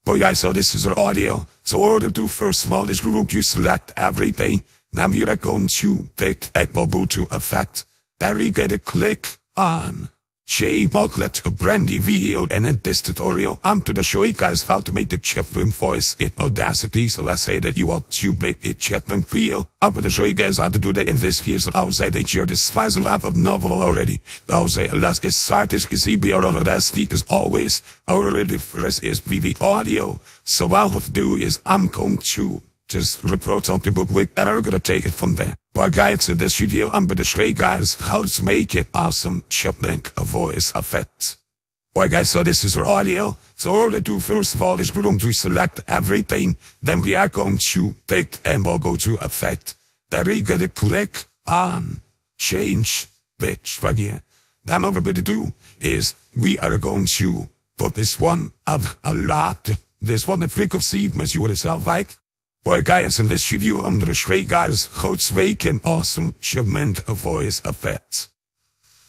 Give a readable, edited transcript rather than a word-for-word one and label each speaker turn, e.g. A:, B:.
A: But guys, so this is our audio. So all to do first of all is group you select everything. Now you're going to pick a Ubuntu effect. There you get a click on booklet a brand new video, and in this tutorial I'm to show you guys how to make the Chapman voice in Audacity. So let's say that you want to make a Chapman feel. I'm gonna show you guys how to do that in this video. So I'll say that you're this fast lap of novel already. I'll say let's get started because we are on Audacity as always. Already first is VV audio. So what I'll do is I'm going to just report on people quick and I'm gonna take it from there. But guys, in this video I'm gonna show you guys how to make it awesome Chapman voice effect. Alright guys, so this is our audio. So all we do first of all is we're going to select everything. Then we are going to pick and we'll go to effect. Then we're gonna click on change pitch right here. Then what we're gonna do is we are going to put this one up a lot. This one, the frequency, as you would have like. Well guys, in this video I'm gonna show you guys how to make an awesome Chapman voice effect.